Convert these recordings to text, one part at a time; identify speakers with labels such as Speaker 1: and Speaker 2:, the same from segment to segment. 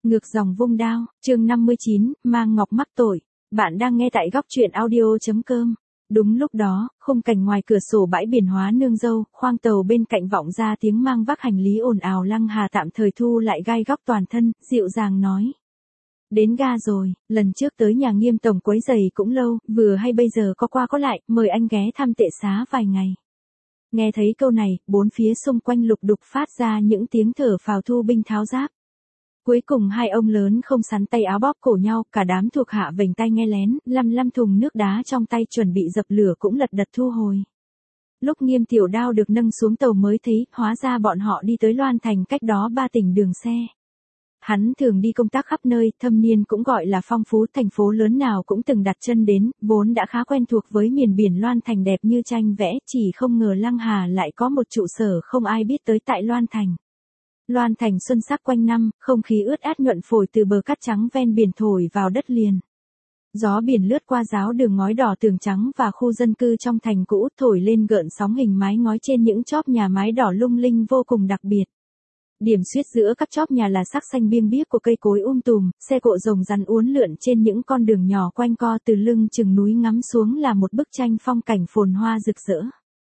Speaker 1: Ngược dòng vung đao, chương 59, mang ngọc mắc tội. Bạn đang nghe tại góc truyện audio.com. Đúng lúc đó, khung cảnh ngoài cửa sổ bãi biển Hóa Nương Dâu, khoang tàu bên cạnh vọng ra tiếng mang vác hành lý ồn ào. Lăng Hà tạm thời thu lại gai góc toàn thân, dịu dàng nói. Đến ga rồi, lần trước tới nhà Nghiêm tổng quấy giày cũng lâu, vừa hay bây giờ có qua có lại, mời anh ghé thăm tệ xá vài ngày. Nghe thấy câu này, bốn phía xung quanh lục đục phát ra những tiếng thở phào thu binh tháo giáp. Cuối cùng hai ông lớn không sắn tay áo bóp cổ nhau, cả đám thuộc hạ vểnh tay nghe lén, lăm thùng nước đá trong tay chuẩn bị dập lửa cũng lật đật thu hồi. Lúc Nghiêm Tiểu Đao được nâng xuống tàu mới thấy, hóa ra bọn họ đi tới Loan Thành cách đó 3 tỉnh đường xe. Hắn thường đi công tác khắp nơi, thâm niên cũng gọi là phong phú, thành phố lớn nào cũng từng đặt chân đến, vốn đã khá quen thuộc với miền biển Loan Thành đẹp như tranh vẽ, chỉ không ngờ Lăng Hà lại có một trụ sở không ai biết tới tại Loan Thành. Loan Thành xuân sắc quanh năm, không khí ướt át nhuận phổi từ bờ cát trắng ven biển thổi vào đất liền. Gió biển lướt qua giáo đường ngói đỏ tường trắng và khu dân cư trong thành cũ, thổi lên gợn sóng hình mái ngói trên những chóp nhà mái đỏ lung linh vô cùng đặc biệt. Điểm xuyết giữa các chóp nhà là sắc xanh biêng biếc của cây cối tùm, xe cộ rồng rắn uốn lượn trên những con đường nhỏ quanh co, từ lưng chừng núi ngắm xuống là một bức tranh phong cảnh phồn hoa rực rỡ.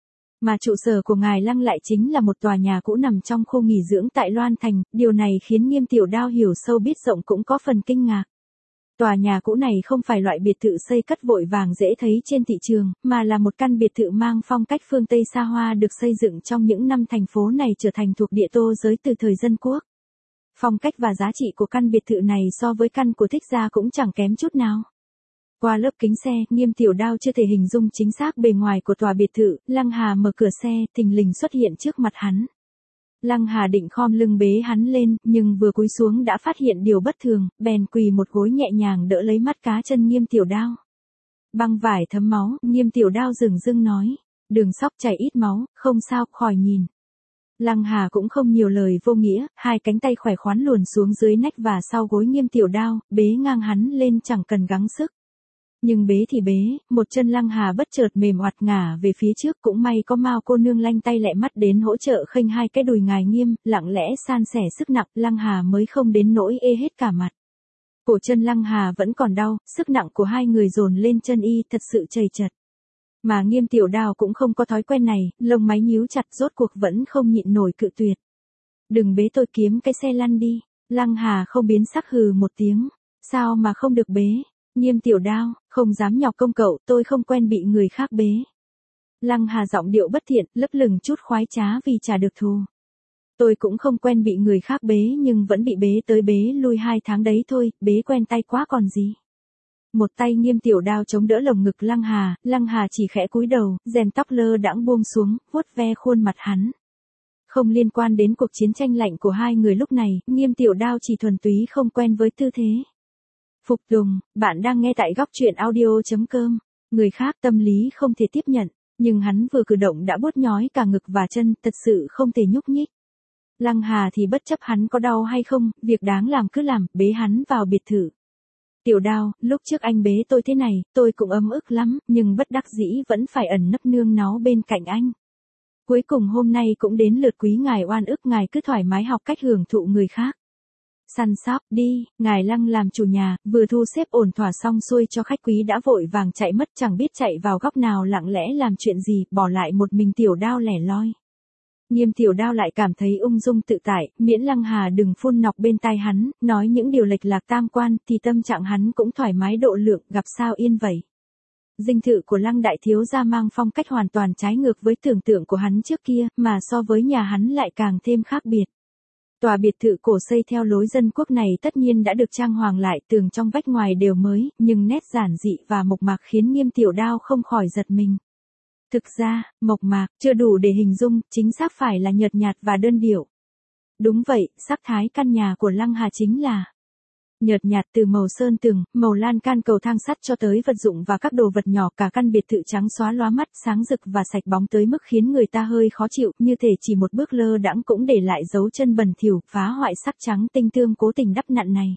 Speaker 1: Mà trụ sở của ngài Lăng lại chính là một tòa nhà cũ nằm trong khu nghỉ dưỡng tại Loan Thành, điều này khiến Nghiêm Tiểu Đao hiểu sâu biết rộng cũng có phần kinh ngạc. Tòa nhà cũ này không phải loại biệt thự xây cất vội vàng dễ thấy trên thị trường, mà là một căn biệt thự mang phong cách phương Tây xa hoa được xây dựng trong những năm thành phố này trở thành thuộc địa tô giới từ thời dân quốc. Phong cách và giá trị của căn biệt thự này so với căn của Thích gia cũng chẳng kém chút nào. Qua lớp kính xe, Nghiêm Tiểu Đao chưa thể hình dung chính xác bề ngoài của tòa biệt thự. Lăng Hà mở cửa xe, thình lình xuất hiện trước mặt hắn. Lăng Hà định khom lưng bế hắn lên, nhưng vừa cúi xuống đã phát hiện điều bất thường, bèn quỳ một gối nhẹ nhàng đỡ lấy mắt cá chân Nghiêm Tiểu Đao. Băng vải thấm máu, Nghiêm Tiểu Đao dửng dưng nói. Đường sóc chảy ít máu, không sao, khỏi nhìn. Lăng Hà cũng không nhiều lời vô nghĩa, hai cánh tay khỏe khoắn luồn xuống dưới nách và sau gối Nghiêm Tiểu Đao, bế ngang hắn lên chẳng cần gắng sức. Nhưng bế thì bế, một chân Lăng Hà bất chợt mềm oặt ngả về phía trước, cũng may có Mao cô nương lanh tay lẹ mắt đến hỗ trợ khênh hai cái đùi ngài Nghiêm, lặng lẽ san sẻ sức nặng, Lăng Hà mới không đến nỗi ê hết cả mặt. Cổ chân Lăng Hà vẫn còn đau, sức nặng của hai người dồn lên chân y thật sự chầy chật. Mà Nghiêm Tiểu Đao cũng không có thói quen này, lông máy nhíu chặt rốt cuộc vẫn không nhịn nổi cự tuyệt. Đừng bế tôi, kiếm cái xe lăn đi. Lăng Hà không biến sắc hừ một tiếng. Sao mà không được bế? Nghiêm Tiểu Đao, không dám nhọc công cậu, tôi không quen bị người khác bế. Lăng Hà giọng điệu bất thiện, lấp lửng chút khoái trá vì trả được thù. Tôi cũng không quen bị người khác bế nhưng vẫn bị bế tới bế lui 2 tháng đấy thôi, bế quen tay quá còn gì. Một tay Nghiêm Tiểu Đao chống đỡ lồng ngực Lăng Hà chỉ khẽ cúi đầu, rèm tóc lơ đãng buông xuống, vuốt ve khuôn mặt hắn. Không liên quan đến cuộc chiến tranh lạnh của hai người lúc này, Nghiêm Tiểu Đao chỉ thuần túy không quen với tư thế. Phục tùng, bạn đang nghe tại góc truyện audio.com. Người khác tâm lý không thể tiếp nhận, nhưng hắn vừa cử động đã buốt nhói cả ngực và chân, thật sự không thể nhúc nhích. Lăng Hà thì bất chấp hắn có đau hay không, việc đáng làm cứ làm, bế hắn vào biệt thự. Tiểu Đao, lúc trước anh bế tôi thế này, tôi cũng ấm ức lắm, nhưng bất đắc dĩ vẫn phải ẩn nấp nương náu bên cạnh anh. Cuối cùng hôm nay cũng đến lượt quý ngài oan ức, ngài cứ thoải mái học cách hưởng thụ người khác. Săn sóc, đi, ngài Lăng làm chủ nhà, vừa thu xếp ổn thỏa xong xuôi cho khách quý đã vội vàng chạy mất, chẳng biết chạy vào góc nào lặng lẽ làm chuyện gì, bỏ lại một mình Tiểu Đao lẻ loi. Nghiêm Tiểu Đao lại cảm thấy ung dung tự tại, miễn Lăng Hà đừng phun nọc bên tai hắn, nói những điều lệch lạc tam quan, thì tâm trạng hắn cũng thoải mái độ lượng, gặp sao yên vậy. Dinh thự của Lăng đại thiếu gia mang phong cách hoàn toàn trái ngược với tưởng tượng của hắn trước kia, mà so với nhà hắn lại càng thêm khác biệt. Tòa biệt thự cổ xây theo lối dân quốc này tất nhiên đã được trang hoàng lại, tường trong vách ngoài đều mới, nhưng nét giản dị và mộc mạc khiến Nghiêm Tiểu Đao không khỏi giật mình. Thực ra, mộc mạc chưa đủ để hình dung, chính xác phải là nhợt nhạt và đơn điệu. Đúng vậy, sắc thái căn nhà của Lăng Hà chính là nhợt nhạt, từ màu sơn tường, màu lan can cầu thang sắt cho tới vật dụng và các đồ vật nhỏ, cả căn biệt thự trắng xóa lóa mắt, sáng rực và sạch bóng tới mức khiến người ta hơi khó chịu, như thể chỉ một bước lơ đãng cũng để lại dấu chân bẩn thỉu, phá hoại sắc trắng tinh tươm cố tình đắp nặn này.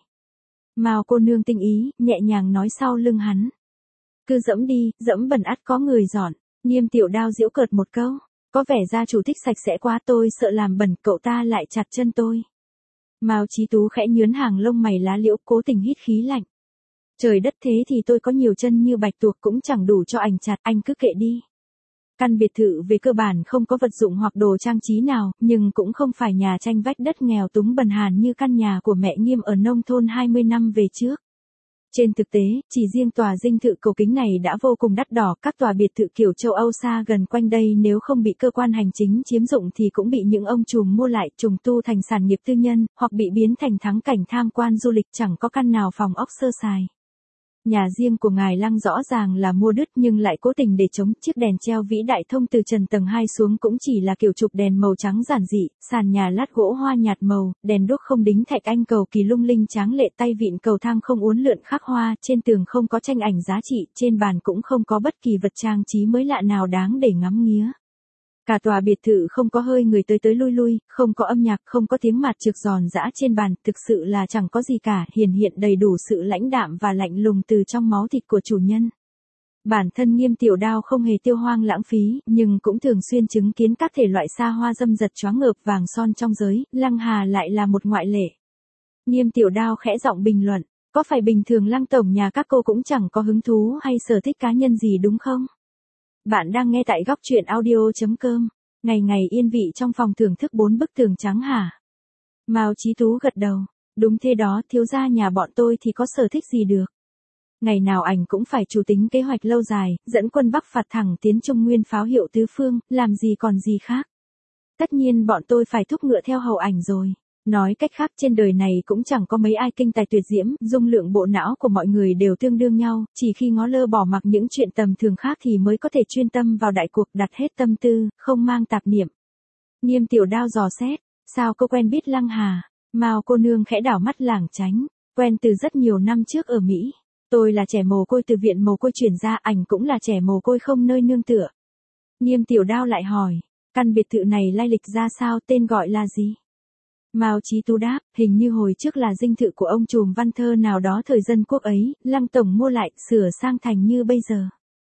Speaker 1: Mao cô nương tinh ý, nhẹ nhàng nói sau lưng hắn. Cứ dẫm đi, dẫm bẩn ắt có người dọn. Nghiêm Tiểu Đao giễu cợt một câu. Có vẻ gia chủ thích sạch sẽ quá, tôi sợ làm bẩn, cậu ta lại chặt chân tôi. Mao Chí Tú khẽ nhướn hàng lông mày lá liễu, cố tình hít khí lạnh. Trời đất, thế thì tôi có nhiều chân như bạch tuộc cũng chẳng đủ cho ảnh chặt, anh cứ kệ đi. Căn biệt thự về cơ bản không có vật dụng hoặc đồ trang trí nào, nhưng cũng không phải nhà tranh vách đất nghèo túng bần hàn như căn nhà của mẹ Nghiêm ở nông thôn 20 năm về trước. Trên thực tế, chỉ riêng tòa dinh thự cổ kính này đã vô cùng đắt đỏ, các tòa biệt thự kiểu châu Âu xa gần quanh đây nếu không bị cơ quan hành chính chiếm dụng thì cũng bị những ông trùm mua lại trùng tu thành sản nghiệp tư nhân, hoặc bị biến thành thắng cảnh tham quan du lịch, chẳng có căn nào phòng ốc sơ sài. Nhà riêng của ngài Lăng rõ ràng là mua đứt nhưng lại cố tình để chống, chiếc đèn treo vĩ đại thông từ trần tầng 2 xuống cũng chỉ là kiểu chụp đèn màu trắng giản dị, sàn nhà lát gỗ hoa nhạt màu, đèn đuốc không đính thạch anh cầu kỳ lung linh tráng lệ, tay vịn cầu thang không uốn lượn khắc hoa, trên tường không có tranh ảnh giá trị, trên bàn cũng không có bất kỳ vật trang trí mới lạ nào đáng để ngắm nghía. Cả tòa biệt thự không có hơi người tới tới lui lui, không có âm nhạc, không có tiếng mạt trược giòn giã trên bàn, thực sự là chẳng có gì cả, hiển hiện đầy đủ sự lãnh đạm và lạnh lùng từ trong máu thịt của chủ nhân. Bản thân Nghiêm Tiểu Đao không hề tiêu hoang lãng phí, nhưng cũng thường xuyên chứng kiến các thể loại xa hoa dâm dật choáng ngợp vàng son trong giới, Lăng Hà lại là một ngoại lệ. Nghiêm Tiểu Đao khẽ giọng bình luận, có phải bình thường Lăng tổng nhà các cô cũng chẳng có hứng thú hay sở thích cá nhân gì đúng không? Bạn đang nghe tại góc truyện audio.com. Ngày ngày yên vị trong phòng thưởng thức 4 bức tường trắng hả? Mao Chí Tú gật đầu. Đúng thế đó, thiếu gia nhà bọn tôi thì có sở thích gì được. Ngày nào ảnh cũng phải chủ tính kế hoạch lâu dài, dẫn quân Bắc phạt thẳng tiến Trung Nguyên pháo hiệu tứ phương, làm gì còn gì khác. Tất nhiên bọn tôi phải thúc ngựa theo hầu ảnh rồi. Nói cách khác, trên đời này cũng chẳng có mấy ai kinh tài tuyệt diễm, dung lượng bộ não của mọi người đều tương đương nhau, chỉ khi ngó lơ bỏ mặc những chuyện tầm thường khác thì mới có thể chuyên tâm vào đại cuộc, đặt hết tâm tư, không mang tạp niệm. Nghiêm Tiểu Đao dò xét, sao cô quen biết Lăng Hà? Mao cô nương khẽ đảo mắt lảng tránh, quen từ rất nhiều năm trước ở Mỹ. Tôi là trẻ mồ côi từ viện mồ côi chuyển ra, ảnh cũng là trẻ mồ côi không nơi nương tựa. Nghiêm Tiểu Đao lại hỏi, căn biệt thự này lai lịch ra sao, tên gọi là gì? Mao Chí Tú đáp, hình như hồi trước là dinh thự của ông trùm văn thơ nào đó thời dân quốc ấy, Lăng tổng mua lại, sửa sang thành như bây giờ.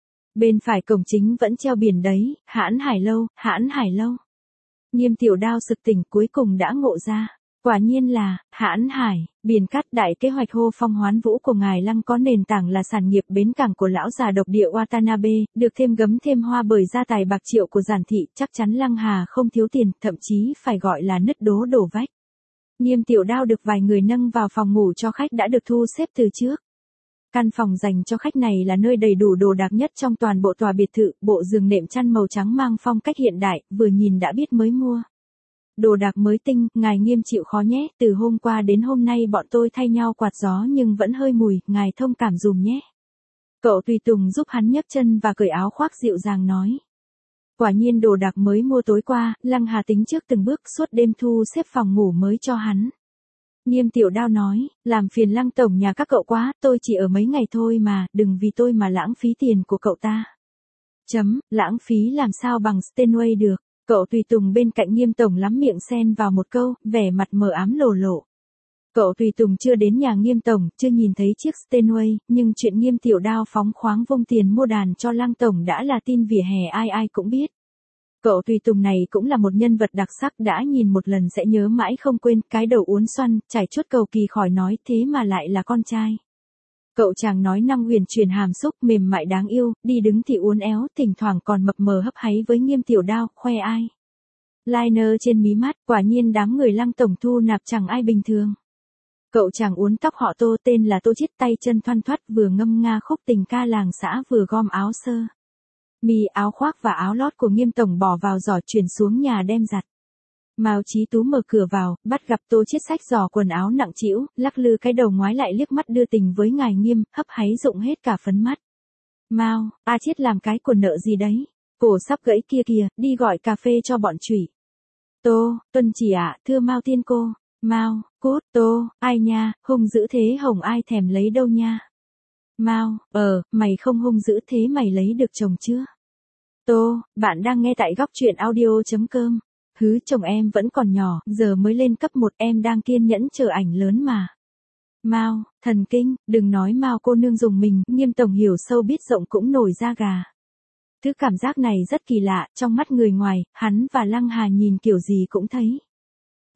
Speaker 1: Bên phải cổng chính vẫn treo biển đấy, Hãn Hải Lâu, Hãn Hải Lâu. Nghiêm Tiểu Đao sực tỉnh cuối cùng đã ngộ ra. Quả nhiên là, Hãn Hải, biển cát, đại kế hoạch hô phong hoán vũ của ngài Lăng có nền tảng là sản nghiệp bến cảng của lão già độc địa Watanabe, được thêm gấm thêm hoa bởi gia tài bạc triệu của giản thị, chắc chắn Lăng Hà không thiếu tiền, thậm chí phải gọi là nứt đố đổ vách. Nghiêm Tiểu Đao được vài người nâng vào phòng ngủ cho khách đã được thu xếp từ trước. Căn phòng dành cho khách này là nơi đầy đủ đồ đạc nhất trong toàn bộ tòa biệt thự, bộ giường nệm chăn màu trắng mang phong cách hiện đại, vừa nhìn đã biết mới mua. Đồ đạc mới tinh, ngài Nghiêm chịu khó nhé, từ hôm qua đến hôm nay bọn tôi thay nhau quạt gió nhưng vẫn hơi mùi, ngài thông cảm dùm nhé. Cậu tùy tùng giúp hắn nhấc chân và cởi áo khoác dịu dàng nói. Quả nhiên đồ đạc mới mua tối qua, Lăng Hà tính trước từng bước suốt đêm thu xếp phòng ngủ mới cho hắn. Nghiêm Tiểu Đao nói, làm phiền Lăng tổng nhà các cậu quá, tôi chỉ ở mấy ngày thôi mà, đừng vì tôi mà lãng phí tiền của cậu ta. Lãng phí làm sao bằng Steinway được. Cậu tùy tùng bên cạnh Nghiêm tổng lắm miệng xen vào một câu, vẻ mặt mờ ám lộ lộ. Cậu tùy tùng chưa đến nhà Nghiêm tổng, chưa nhìn thấy chiếc Steinway, nhưng chuyện Nghiêm Tiểu Đao phóng khoáng vung tiền mua đàn cho Lăng tổng đã là tin vỉa hè ai ai cũng biết. Cậu tùy tùng này cũng là một nhân vật đặc sắc, đã nhìn một lần sẽ nhớ mãi không quên, cái đầu uốn xoăn, trải chuốt cầu kỳ khỏi nói, thế mà lại là con trai. Cậu chàng nói năng uyển chuyển hàm xúc, mềm mại đáng yêu, đi đứng thì uốn éo, thỉnh thoảng còn mập mờ hấp háy với Nghiêm Tiểu Đao, khoe ai. Liner trên mí mắt, quả nhiên đám người Lăng tổng thu nạp chẳng ai bình thường. Cậu chàng uốn tóc họ Tô, tên là Tô Chiết, tay chân thoăn thoắt, vừa ngâm nga khúc tình ca làng xã vừa gom áo sơ mi, áo khoác và áo lót của Nghiêm tổng bỏ vào giỏ chuyển xuống nhà đem giặt. Mao Chí Tú mở cửa vào, bắt gặp Tô Chiết xách giỏ quần áo nặng trĩu, lắc lư cái đầu ngoái lại liếc mắt đưa tình với ngài Nghiêm, hấp háy rụng hết cả phấn mắt. Mao, Chiết làm cái quần nợ gì đấy? Cổ sắp gãy kia kìa, đi gọi cà phê cho bọn chủy. Tô, tuân chỉ ạ, thưa Mao tiên cô. Mao, cút, Tô, ai nha, hung dữ thế hồng ai thèm lấy đâu nha. Mao, mày không hung dữ thế mày lấy được chồng chưa? Tô, bạn đang nghe tại góc truyện audio.com. Hứ, chồng em vẫn còn nhỏ, giờ mới lên cấp 1, em đang kiên nhẫn chờ ảnh lớn mà. Mao, thần kinh, đừng nói Mao cô nương dùng mình, Nghiêm tổng hiểu sâu biết rộng cũng nổi da gà. Thứ cảm giác này rất kỳ lạ, trong mắt người ngoài, hắn và Lăng Hà nhìn kiểu gì cũng thấy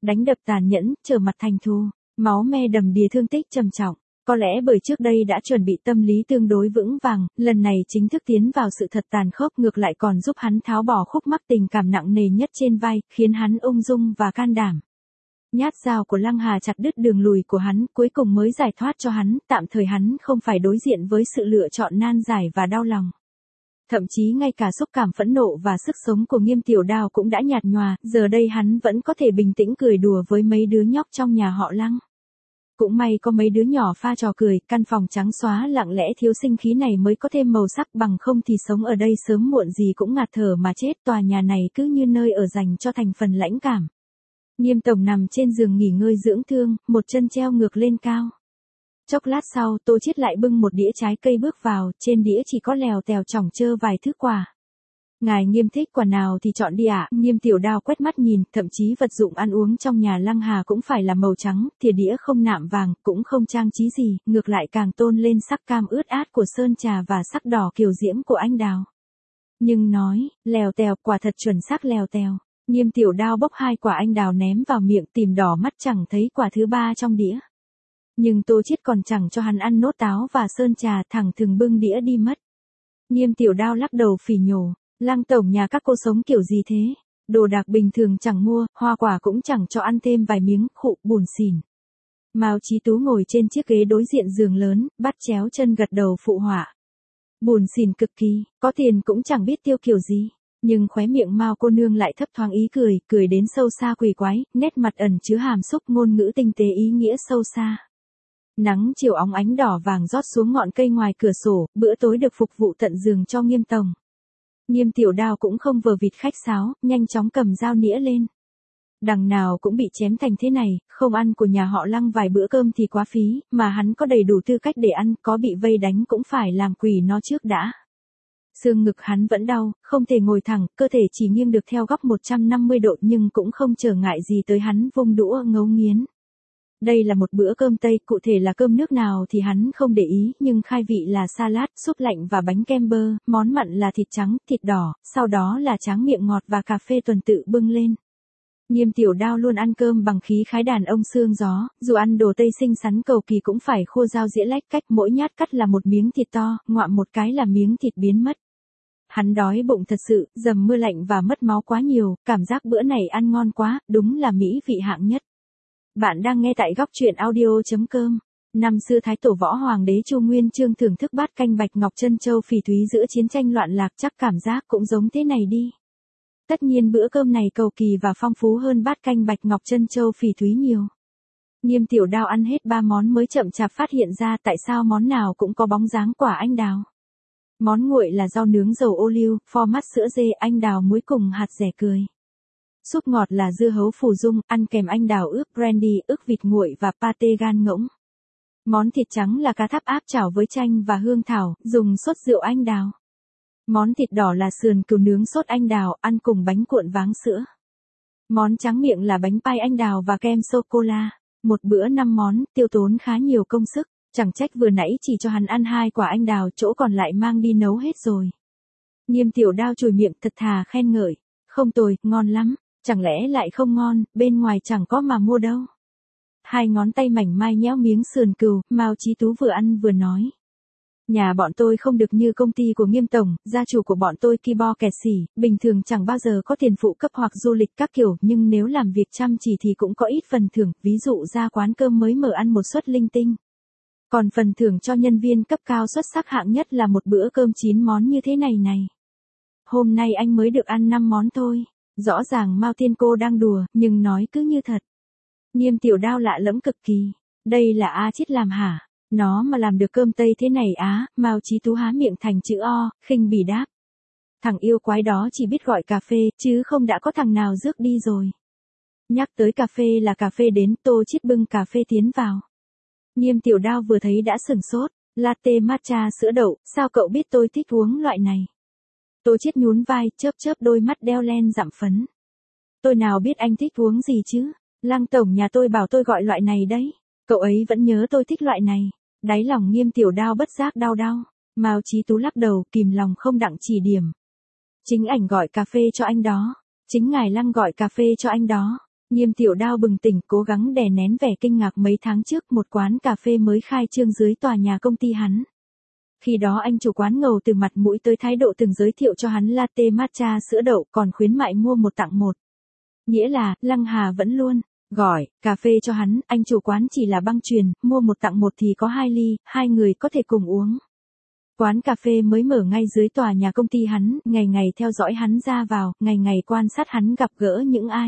Speaker 1: đánh đập tàn nhẫn, trở mặt thành thù, máu me đầm đìa thương tích trầm trọng. Có lẽ bởi trước đây đã chuẩn bị tâm lý tương đối vững vàng, lần này chính thức tiến vào sự thật tàn khốc ngược lại còn giúp hắn tháo bỏ khúc mắc tình cảm nặng nề nhất trên vai, khiến hắn ung dung và can đảm. Nhát dao của Lăng Hà chặt đứt đường lùi của hắn, cuối cùng mới giải thoát cho hắn, tạm thời hắn không phải đối diện với sự lựa chọn nan giải và đau lòng. Thậm chí ngay cả xúc cảm phẫn nộ và sức sống của Nghiêm Tiểu Đao cũng đã nhạt nhòa, giờ đây hắn vẫn có thể bình tĩnh cười đùa với mấy đứa nhóc trong nhà họ Lăng. Cũng may có mấy đứa nhỏ pha trò cười, căn phòng trắng xóa lặng lẽ thiếu sinh khí này mới có thêm màu sắc, bằng không thì sống ở đây sớm muộn gì cũng ngạt thở mà chết. Tòa nhà này cứ như nơi ở dành cho thành phần lãnh cảm. Nghiêm tổng nằm trên giường nghỉ ngơi dưỡng thương, một chân treo ngược lên cao. Chốc lát sau, Tô Chiết lại bưng một đĩa trái cây bước vào, trên đĩa chỉ có lèo tèo chỏng chơ vài thứ quà. Ngài Nghiêm thích quả nào thì chọn đi ạ. Nghiêm Tiểu Đao quét mắt nhìn, thậm chí vật dụng ăn uống trong nhà Lăng Hà cũng phải là màu trắng, thìa đĩa không nạm vàng, cũng không trang trí gì, ngược lại càng tôn lên sắc cam ướt át của sơn trà và sắc đỏ kiều diễm của anh đào. Nhưng nói, lèo tèo, quả thật chuẩn xác lèo tèo. Nghiêm Tiểu Đao bốc 2 quả anh đào ném vào miệng, tìm đỏ mắt chẳng thấy quả thứ 3 trong đĩa. Nhưng Tô Chiết còn chẳng cho hắn ăn nốt táo và sơn trà, thẳng thừng bưng đĩa đi mất. Nghiêm Tiểu Đao lắc đầu phỉ nhổ, Lăng tổng nhà các cô sống kiểu gì thế? Đồ đạc bình thường chẳng mua, hoa quả cũng chẳng cho ăn thêm vài miếng, khụ, buồn xỉn. Mao Chí Tú ngồi trên chiếc ghế đối diện giường lớn, bắt chéo chân gật đầu phụ họa. Buồn xỉn cực kỳ, có tiền cũng chẳng biết tiêu kiểu gì. Nhưng khóe miệng Mao cô nương lại thấp thoáng ý cười, cười đến sâu xa quỷ quái, nét mặt ẩn chứa hàm xúc, ngôn ngữ tinh tế ý nghĩa sâu xa. Nắng chiều óng ánh đỏ vàng rót xuống ngọn cây ngoài cửa sổ, bữa tối được phục vụ tận giường cho Nghiêm tổng. Nghiêm Tiểu Đao cũng không vờ vịt khách sáo, nhanh chóng cầm dao nĩa lên. Đằng nào cũng bị chém thành thế này, không ăn của nhà họ Lăng vài bữa cơm thì quá phí, mà hắn có đầy đủ tư cách để ăn, có bị vây đánh cũng phải làm quỷ nó trước đã. Xương ngực hắn vẫn đau, không thể ngồi thẳng, cơ thể chỉ nghiêng được theo góc 150 độ nhưng cũng không trở ngại gì tới hắn vung đũa ngấu nghiến. Đây là một bữa cơm Tây, cụ thể là cơm nước nào thì hắn không để ý, nhưng khai vị là salad, súp lạnh và bánh kem bơ, món mặn là thịt trắng, thịt đỏ, sau đó là tráng miệng ngọt và cà phê tuần tự bưng lên. Nghiêm Tiểu Đao luôn ăn cơm bằng khí khái đàn ông xương gió, dù ăn đồ Tây xinh xắn cầu kỳ cũng phải khô dao dĩa lách cách, mỗi nhát cắt là một miếng thịt to, ngoạm một cái là miếng thịt biến mất. Hắn đói bụng thật sự, dầm mưa lạnh và mất máu quá nhiều, cảm giác bữa này ăn ngon quá, đúng là mỹ vị hạng nhất. Bạn đang nghe tại góc truyện audio.com. Năm xưa Thái Tổ Võ Hoàng đế Chu Nguyên Chương thưởng thức bát canh bạch ngọc trân châu phỉ thúy giữa chiến tranh loạn lạc, chắc cảm giác cũng giống thế này đi. Tất nhiên bữa cơm này cầu kỳ và phong phú hơn bát canh bạch ngọc trân châu phỉ thúy nhiều. Nghiêm Tiểu Đao ăn hết 3 món mới chậm chạp phát hiện ra tại sao món nào cũng có bóng dáng quả anh đào. Món nguội là rau nướng dầu ô liu, format sữa dê, anh đào muối cùng hạt dẻ cười. Súp ngọt là dưa hấu phù dung, ăn kèm anh đào ướp brandy, ức vịt nguội và pate gan ngỗng. Món thịt trắng là cá tháp áp chảo với chanh và hương thảo, dùng sốt rượu anh đào. Món thịt đỏ là sườn cừu nướng sốt anh đào, ăn cùng bánh cuộn váng sữa. Món tráng miệng là bánh pai anh đào và kem sô-cô-la. Một bữa 5 món, tiêu tốn khá nhiều công sức, chẳng trách vừa nãy chỉ cho hắn ăn 2 quả anh đào, chỗ còn lại mang đi nấu hết rồi. Nghiêm Tiểu Đao chùi miệng thật thà khen ngợi. Không tồi, ngon lắm. Chẳng lẽ lại không ngon, bên ngoài chẳng có mà mua đâu. 2 ngón tay mảnh mai nhéo miếng sườn cừu, Mao Chí Tú vừa ăn vừa nói. Nhà bọn tôi không được như công ty của Nghiêm tổng, gia chủ của bọn tôi ki bo kẹt xỉ, bình thường chẳng bao giờ có tiền phụ cấp hoặc du lịch các kiểu, nhưng nếu làm việc chăm chỉ thì cũng có ít phần thưởng, ví dụ ra quán cơm mới mở ăn một suất linh tinh. Còn phần thưởng cho nhân viên cấp cao xuất sắc hạng nhất là một bữa cơm 9 món như thế này này. Hôm nay anh mới được ăn 5 món thôi. Rõ ràng Mao Thiên Cô đang đùa, nhưng nói cứ như thật. Nghiêm Tiểu Đao lạ lẫm cực kỳ. Đây là A Chiết làm hả? Nó mà làm được cơm Tây thế này á? Mao Chí Tú há miệng thành chữ O, khinh bỉ đáp. Thằng yêu quái đó chỉ biết gọi cà phê, chứ không đã có thằng nào rước đi rồi. Nhắc tới cà phê là cà phê đến, Tô Chiết bưng cà phê tiến vào. Nghiêm Tiểu Đao vừa thấy đã sửng sốt. Latte matcha sữa đậu, sao cậu biết tôi thích uống loại này? Tô Chiết nhún vai, chớp chớp đôi mắt đeo len dặm phấn. Tôi nào biết anh thích uống gì chứ? Lăng tổng nhà tôi bảo tôi gọi loại này đấy. Cậu ấy vẫn nhớ tôi thích loại này. Đáy lòng Nghiêm Tiểu Đao bất giác đau đau. Mao Chí Tú lắc đầu, kìm lòng không đặng chỉ điểm. Chính ảnh gọi cà phê cho anh đó. Chính ngài Lăng gọi cà phê cho anh đó. Nghiêm Tiểu Đao bừng tỉnh, cố gắng đè nén vẻ kinh ngạc. Mấy tháng trước một quán cà phê mới khai trương dưới tòa nhà công ty hắn. Khi đó anh chủ quán ngầu từ mặt mũi tới thái độ từng giới thiệu cho hắn latte matcha sữa đậu, còn khuyến mại mua một tặng một. Nghĩa là, Lăng Hà vẫn luôn gọi cà phê cho hắn, anh chủ quán chỉ là băng truyền, mua một tặng một thì có 2 ly, 2 người có thể cùng uống. Quán cà phê mới mở ngay dưới tòa nhà công ty hắn, ngày ngày theo dõi hắn ra vào, ngày ngày quan sát hắn gặp gỡ những ai.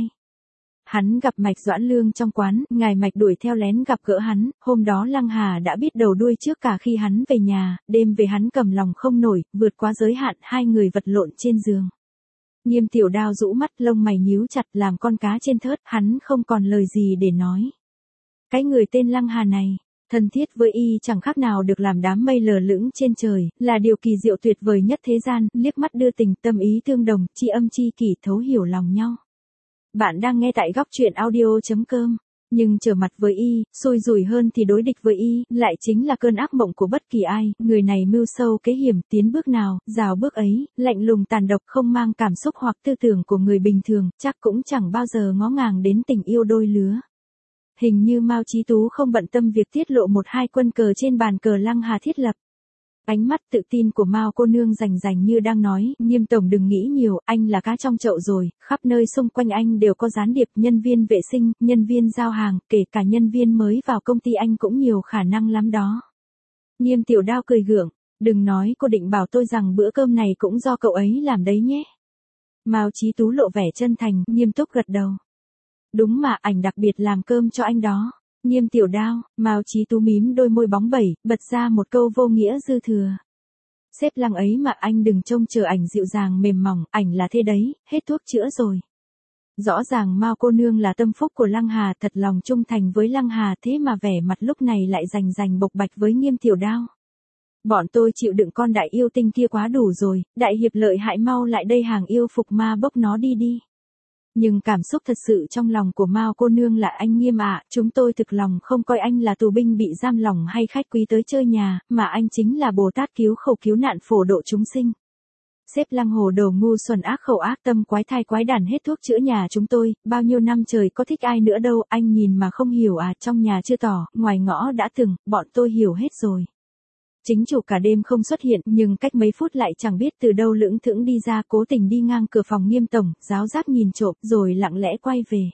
Speaker 1: Hắn gặp Mạch Doãn Lương trong quán, ngài Mạch đuổi theo lén gặp gỡ hắn, hôm đó Lăng Hà đã biết đầu đuôi trước cả khi hắn về nhà, đêm về hắn cầm lòng không nổi, vượt quá giới hạn, 2 người vật lộn trên giường. Nghiêm Tiểu Đao rũ mắt, lông mày nhíu chặt, làm con cá trên thớt, hắn không còn lời gì để nói. Cái người tên Lăng Hà này, thân thiết với y chẳng khác nào được làm đám mây lờ lững trên trời, là điều kỳ diệu tuyệt vời nhất thế gian, liếc mắt đưa tình, tâm ý tương đồng, tri âm tri kỷ, thấu hiểu lòng nhau. Bạn đang nghe tại góc truyện audio.com. Nhưng trở mặt với y, xui rủi hơn thì đối địch với y, lại chính là cơn ác mộng của bất kỳ ai. Người này mưu sâu kế hiểm, tiến bước nào, rào bước ấy, lạnh lùng tàn độc, không mang cảm xúc hoặc tư tưởng của người bình thường, chắc cũng chẳng bao giờ ngó ngàng đến tình yêu đôi lứa. Hình như Mao Chí Tú không bận tâm việc tiết lộ 1-2 quân cờ trên bàn cờ Lăng Hà thiết lập. Ánh mắt tự tin của Mao cô nương rành rành như đang nói, Nghiêm tổng đừng nghĩ nhiều, anh là cá trong chậu rồi, khắp nơi xung quanh anh đều có gián điệp, nhân viên vệ sinh, nhân viên giao hàng, kể cả nhân viên mới vào công ty anh cũng nhiều khả năng lắm đó. Nghiêm Tiểu Đao cười gượng, đừng nói, cô định bảo tôi rằng bữa cơm này cũng do cậu ấy làm đấy nhé. Mao Chí Tú lộ vẻ chân thành, nghiêm túc gật đầu. Đúng mà, ảnh đặc biệt làm cơm cho anh đó. Nghiêm Tiểu Đao, Mao Chí Tú mím đôi môi bóng bẩy, bật ra một câu vô nghĩa dư thừa. Xếp Lăng ấy mà anh đừng trông chờ ảnh dịu dàng mềm mỏng, ảnh là thế đấy, hết thuốc chữa rồi. Rõ ràng Mao cô nương là tâm phúc của Lăng Hà, thật lòng trung thành với Lăng Hà, thế mà vẻ mặt lúc này lại rành rành bộc bạch với Nghiêm Tiểu Đao. Bọn tôi chịu đựng con đại yêu tinh kia quá đủ rồi, đại hiệp lợi hại, mau lại đây, hàng yêu phục ma bốc nó đi đi. Nhưng cảm xúc thật sự trong lòng của Mao cô nương là anh Nghiêm ạ, chúng tôi thực lòng không coi anh là tù binh bị giam lỏng hay khách quý tới chơi nhà, mà anh chính là Bồ Tát cứu khổ cứu nạn phổ độ chúng sinh. Xếp Lăng hồ đồ ngu xuẩn ác khẩu ác tâm quái thai quái đản, hết thuốc chữa nhà chúng tôi, bao nhiêu năm trời có thích ai nữa đâu, anh nhìn mà không hiểu à, trong nhà chưa tỏ, ngoài ngõ đã từng, bọn tôi hiểu hết rồi. Chính chủ cả đêm không xuất hiện, nhưng cách mấy phút lại chẳng biết từ đâu lững thững đi ra, cố tình đi ngang cửa phòng Nghiêm tổng, giáo giác nhìn trộm, rồi lặng lẽ quay về.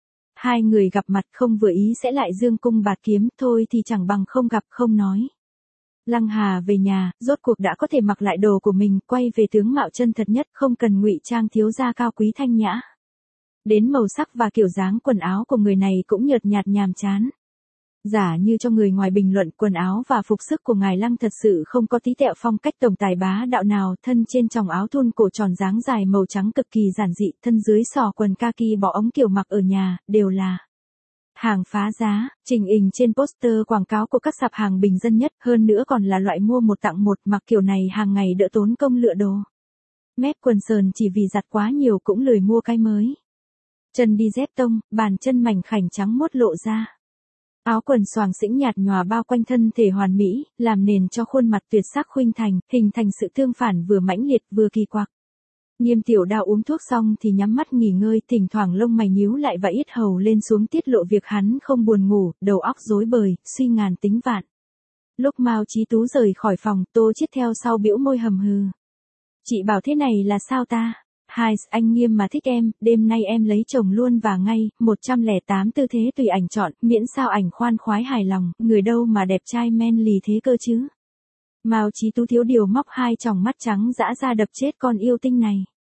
Speaker 1: 2 người gặp mặt không vừa ý sẽ lại dương cung bạt kiếm, thôi thì chẳng bằng không gặp không nói. Lăng Hà về nhà, rốt cuộc đã có thể mặc lại đồ của mình, quay về tướng mạo chân thật nhất, không cần ngụy trang thiếu gia cao quý thanh nhã. Đến màu sắc và kiểu dáng quần áo của người này cũng nhợt nhạt nhàm chán. Giả như cho người ngoài bình luận, quần áo và phục sức của ngài Lăng thật sự không có tí tẹo phong cách tổng tài bá đạo nào, thân trên tròng áo thun cổ tròn dáng dài màu trắng cực kỳ giản dị, thân dưới xỏ quần kaki bỏ ống kiểu mặc ở nhà, đều là hàng phá giá, trình hình trên poster quảng cáo của các sạp hàng bình dân nhất, hơn nữa còn là loại mua một tặng một, mặc kiểu này hàng ngày đỡ tốn công lựa đồ. Mép quần sờn chỉ vì giặt quá nhiều cũng lười mua cái mới. Chân đi dép tông, bàn chân mảnh khảnh trắng muốt lộ ra. Áo quần xoàng xĩnh nhạt nhòa bao quanh thân thể hoàn mỹ, làm nền cho khuôn mặt tuyệt sắc khuynh thành, hình thành sự tương phản vừa mãnh liệt vừa kỳ quặc. Nghiêm Tiểu Đao uống thuốc xong thì nhắm mắt nghỉ ngơi, thỉnh thoảng lông mày nhíu lại và yết hầu lên xuống tiết lộ việc hắn không buồn ngủ, đầu óc rối bời, suy ngàn tính vạn. Lúc Mao Chí Tú rời khỏi phòng, Tô Chiết theo sau bĩu môi hầm hừ. Chị bảo thế này là sao ta? Hai, anh Nghiêm mà thích em, đêm nay em lấy chồng luôn và ngay, 108 tư thế tùy ảnh chọn, miễn sao ảnh khoan khoái hài lòng, người đâu mà đẹp trai men lì thế cơ chứ. Mao Chí Tú thiếu điều móc 2 tròng mắt trắng dã ra đập chết con yêu tinh này.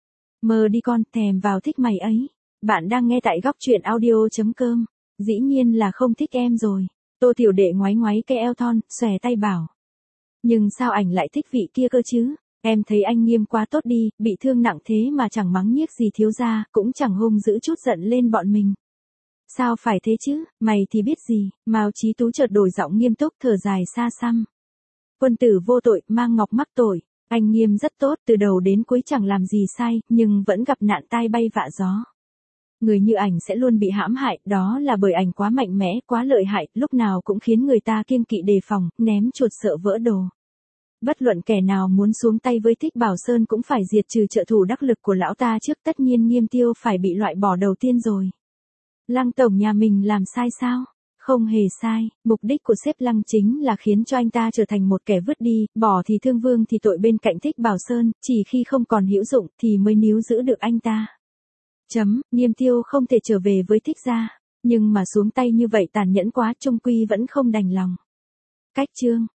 Speaker 1: Mơ đi con, thèm vào thích mày ấy. Bạn đang nghe tại góc truyện audio.com. Dĩ nhiên là không thích em rồi. Tô Tiểu Đệ ngoáy ngoáy cái eo thon, xòe tay bảo. Nhưng sao ảnh lại thích vị kia cơ chứ? Em thấy anh Nghiêm quá tốt đi, bị thương nặng thế mà chẳng mắng nhiếc gì thiếu gia, cũng chẳng hung dữ chút giận lên bọn mình. Sao phải thế chứ, mày thì biết gì? Mao Chí Tú chợt đổi giọng nghiêm túc, thở dài xa xăm. Quân tử vô tội, mang ngọc mắc tội. Anh Nghiêm rất tốt, từ đầu đến cuối chẳng làm gì sai, nhưng vẫn gặp nạn tai bay vạ gió. Người như ảnh sẽ luôn bị hãm hại, đó là bởi ảnh quá mạnh mẽ, quá lợi hại, lúc nào cũng khiến người ta kiêng kỵ đề phòng, ném chuột sợ vỡ đồ. Bất luận kẻ nào muốn xuống tay với Thích Bảo Sơn cũng phải diệt trừ trợ thủ đắc lực của lão ta trước, tất nhiên Nghiêm Tiêu phải bị loại bỏ đầu tiên rồi. Lăng tổng nhà mình làm sai sao? Không hề sai, mục đích của sếp Lăng chính là khiến cho anh ta trở thành một kẻ vứt đi, bỏ thì thương vương thì tội bên cạnh Thích Bảo Sơn, chỉ khi không còn hữu dụng thì mới níu giữ được anh ta. Niêm Tiêu không thể trở về với Thích gia, nhưng mà xuống tay như vậy tàn nhẫn quá, chung quy vẫn không đành lòng. Cách chương